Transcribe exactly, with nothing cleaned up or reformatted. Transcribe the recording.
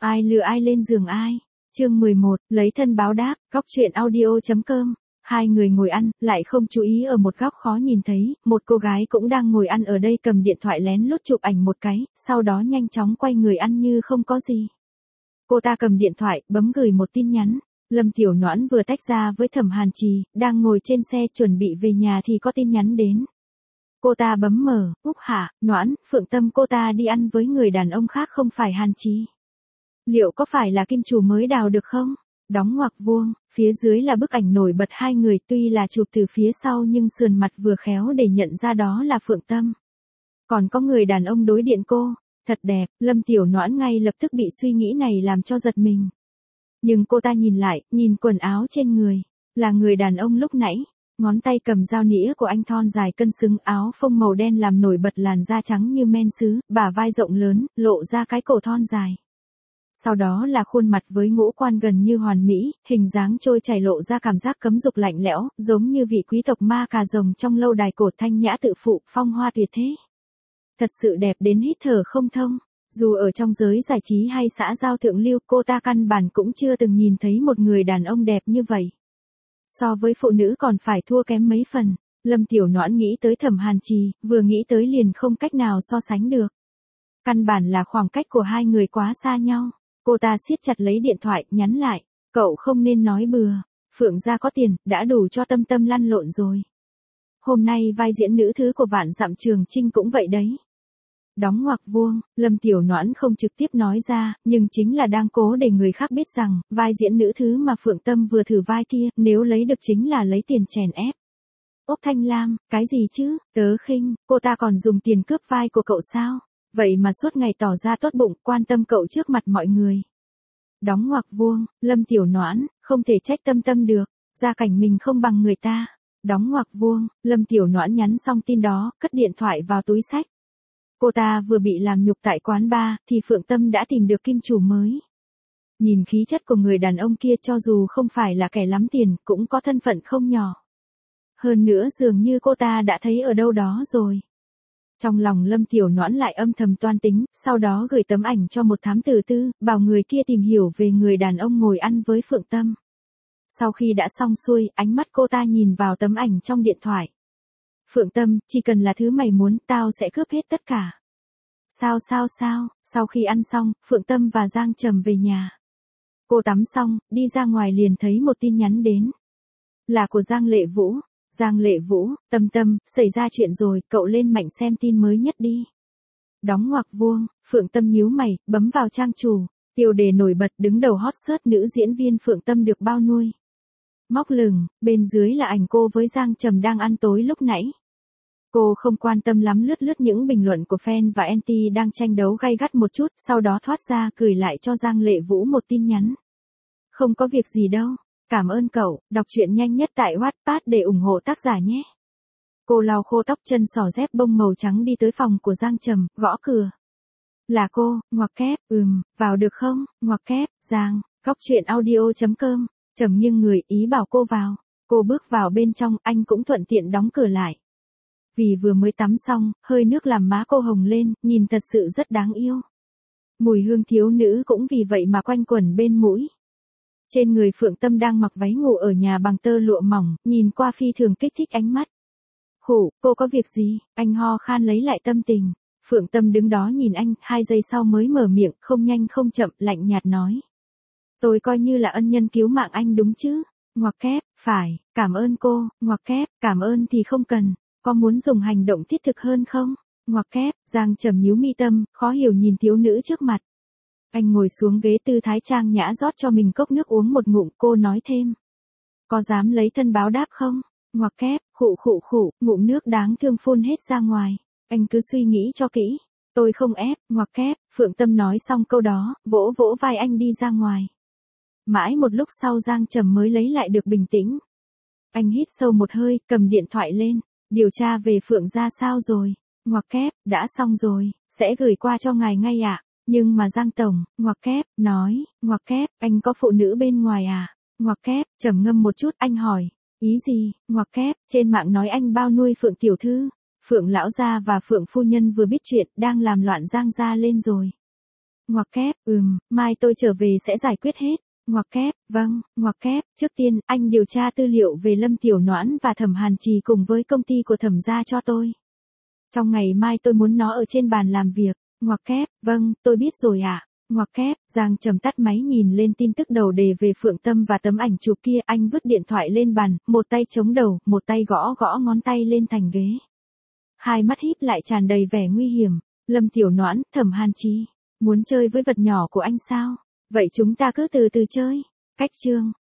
Ai lừa ai lên giường ai? Chương mười một, lấy thân báo đáp, góc truyện audio.com. Hai người ngồi ăn, lại không chú ý ở một góc khó nhìn thấy, một cô gái cũng đang ngồi ăn ở đây cầm điện thoại lén lút chụp ảnh một cái, sau đó nhanh chóng quay người ăn như không có gì. Cô ta cầm điện thoại, bấm gửi một tin nhắn. Lâm Tiểu Noãn vừa tách ra với Thẩm Hàn Trì, đang ngồi trên xe chuẩn bị về nhà thì có tin nhắn đến. Cô ta bấm mở, Úc hả, Noãn, Phượng Tâm cô ta đi ăn với người đàn ông khác không phải Hàn Trì. Liệu có phải là kim chủ mới đào được không? Đóng ngoặc vuông, phía dưới là bức ảnh nổi bật hai người tuy là chụp từ phía sau nhưng sườn mặt vừa khéo để nhận ra đó là Phượng Tâm. Còn có người đàn ông đối diện cô, thật đẹp, Lâm Tiểu Noãn ngay lập tức bị suy nghĩ này làm cho giật mình. Nhưng cô ta nhìn lại, nhìn quần áo trên người, là người đàn ông lúc nãy. Ngón tay cầm dao nĩa của anh thon dài cân xứng, áo phông màu đen làm nổi bật làn da trắng như men sứ, bả vai rộng lớn, lộ ra cái cổ thon dài. Sau đó là khuôn mặt với ngũ quan gần như hoàn mỹ, hình dáng trôi chảy lộ ra cảm giác cấm dục lạnh lẽo, giống như vị quý tộc ma cà rồng trong lâu đài cổ thanh nhã tự phụ, phong hoa tuyệt thế. Thật sự đẹp đến hít thở không thông. Dù ở trong giới giải trí hay xã giao thượng lưu, cô ta căn bản cũng chưa từng nhìn thấy một người đàn ông đẹp như vậy. So với phụ nữ còn phải thua kém mấy phần. Lâm Tiểu Noãn nghĩ tới Thẩm Hàn Trì, vừa nghĩ tới liền không cách nào so sánh được. Căn bản là khoảng cách của hai người quá xa nhau. Cô ta siết chặt lấy điện thoại, nhắn lại. Cậu không nên nói bừa. Phượng gia có tiền, đã đủ cho Tâm Tâm lăn lộn rồi. Hôm nay vai diễn nữ thứ của Vạn Dặm Trường Chinh cũng vậy đấy. Đóng ngoặc vuông, Lâm Tiểu Noãn không trực tiếp nói ra, nhưng chính là đang cố để người khác biết rằng, vai diễn nữ thứ mà Phượng Tâm vừa thử vai kia, nếu lấy được chính là lấy tiền chèn ép. Ốc Thanh Lam, cái gì chứ, tớ khinh, cô ta còn dùng tiền cướp vai của cậu sao? Vậy mà suốt ngày tỏ ra tốt bụng, quan tâm cậu trước mặt mọi người. Đóng ngoặc vuông, Lâm Tiểu Noãn, không thể trách Tâm Tâm được, gia cảnh mình không bằng người ta. Đóng ngoặc vuông, Lâm Tiểu Noãn nhắn xong tin đó, cất điện thoại vào túi xách. Cô ta vừa bị làm nhục tại quán bar, thì Phượng Tâm đã tìm được kim chủ mới. Nhìn khí chất của người đàn ông kia cho dù không phải là kẻ lắm tiền, cũng có thân phận không nhỏ. Hơn nữa dường như cô ta đã thấy ở đâu đó rồi. Trong lòng Lâm Tiểu Noãn lại âm thầm toan tính, sau đó gửi tấm ảnh cho một thám tử tư, bảo người kia tìm hiểu về người đàn ông ngồi ăn với Phượng Tâm. Sau khi đã xong xuôi, ánh mắt cô ta nhìn vào tấm ảnh trong điện thoại. Phượng Tâm, chỉ cần là thứ mày muốn, tao sẽ cướp hết tất cả. Sao sao sao, sau khi ăn xong, Phượng Tâm và Giang Trầm về nhà. Cô tắm xong, đi ra ngoài liền thấy một tin nhắn đến. Là của Giang Lệ Vũ. Giang Lệ Vũ, Tâm Tâm, xảy ra chuyện rồi, cậu lên mạnh xem tin mới nhất đi. Đóng ngoặc vuông, Phượng Tâm nhíu mày, bấm vào trang chủ. Tiêu đề nổi bật đứng đầu hot search nữ diễn viên Phượng Tâm được bao nuôi. Móc lửng, bên dưới là ảnh cô với Giang Trầm đang ăn tối lúc nãy. Cô không quan tâm lắm lướt lướt những bình luận của fan và anti đang tranh đấu gay gắt một chút, sau đó thoát ra gửi lại cho Giang Lệ Vũ một tin nhắn. Không có việc gì đâu, cảm ơn cậu, đọc truyện nhanh nhất tại Wattpad để ủng hộ tác giả nhé. Cô lau khô tóc chân sỏ dép bông màu trắng đi tới phòng của Giang Trầm, gõ cửa. Là cô, ngoặc kép, ừm, vào được không, ngoặc kép, Giang, góc truyện audio.com, Trầm nghiêng người ý bảo cô vào. Cô bước vào bên trong, anh cũng thuận tiện đóng cửa lại. Vì vừa mới tắm xong, hơi nước làm má cô hồng lên, nhìn thật sự rất đáng yêu. Mùi hương thiếu nữ cũng vì vậy mà quanh quẩn bên mũi. Trên người Phượng Tâm đang mặc váy ngủ ở nhà bằng tơ lụa mỏng, nhìn qua phi thường kích thích ánh mắt. Hủ, cô có việc gì? Anh ho khan lấy lại tâm tình. Phượng Tâm đứng đó nhìn anh, hai giây sau mới mở miệng, không nhanh không chậm, lạnh nhạt nói. Tôi coi như là ân nhân cứu mạng anh đúng chứ? Ngoặc kép, phải, cảm ơn cô, ngoặc kép, cảm ơn thì không cần. Có muốn dùng hành động thiết thực hơn không? Ngoặc kép, Giang Trầm nhíu mi tâm, khó hiểu nhìn thiếu nữ trước mặt. Anh ngồi xuống ghế tư thái trang nhã rót cho mình cốc nước uống một ngụm, cô nói thêm. Có dám lấy thân báo đáp không? Ngoặc kép, khụ khụ khụ, ngụm nước đáng thương phun hết ra ngoài. Anh cứ suy nghĩ cho kỹ. Tôi không ép, ngoặc kép, Phượng Tâm nói xong câu đó, vỗ vỗ vai anh đi ra ngoài. Mãi một lúc sau Giang Trầm mới lấy lại được bình tĩnh. Anh hít sâu một hơi, cầm điện thoại lên. Điều tra về Phượng gia sao rồi? Ngoặc kép, đã xong rồi, sẽ gửi qua cho ngài ngay ạ. À? Nhưng mà Giang Tổng, ngoặc kép, nói, ngoặc kép, anh có phụ nữ bên ngoài à? Ngoặc kép, trầm ngâm một chút anh hỏi, ý gì? Ngoặc kép, trên mạng nói anh bao nuôi Phượng tiểu thư. Phượng lão gia và Phượng phu nhân vừa biết chuyện, đang làm loạn Giang gia lên rồi. Ngoặc kép, ừm, mai tôi trở về sẽ giải quyết hết. Ngoặc kép, vâng, ngoặc kép, trước tiên, anh điều tra tư liệu về Lâm Tiểu Noãn và Thẩm Hàn Trì cùng với công ty của Thẩm gia cho tôi. Trong ngày mai tôi muốn nó ở trên bàn làm việc. Ngoặc kép, vâng, tôi biết rồi ạ. À. Ngoặc kép, Giang Trầm tắt máy nhìn lên tin tức đầu đề về Phượng Tâm và tấm ảnh chụp kia, anh vứt điện thoại lên bàn, một tay chống đầu, một tay gõ gõ ngón tay lên thành ghế. Hai mắt híp lại tràn đầy vẻ nguy hiểm. Lâm Tiểu Noãn, Thẩm Hàn Trì, muốn chơi với vật nhỏ của anh sao? Vậy chúng ta cứ từ từ chơi. Cách chương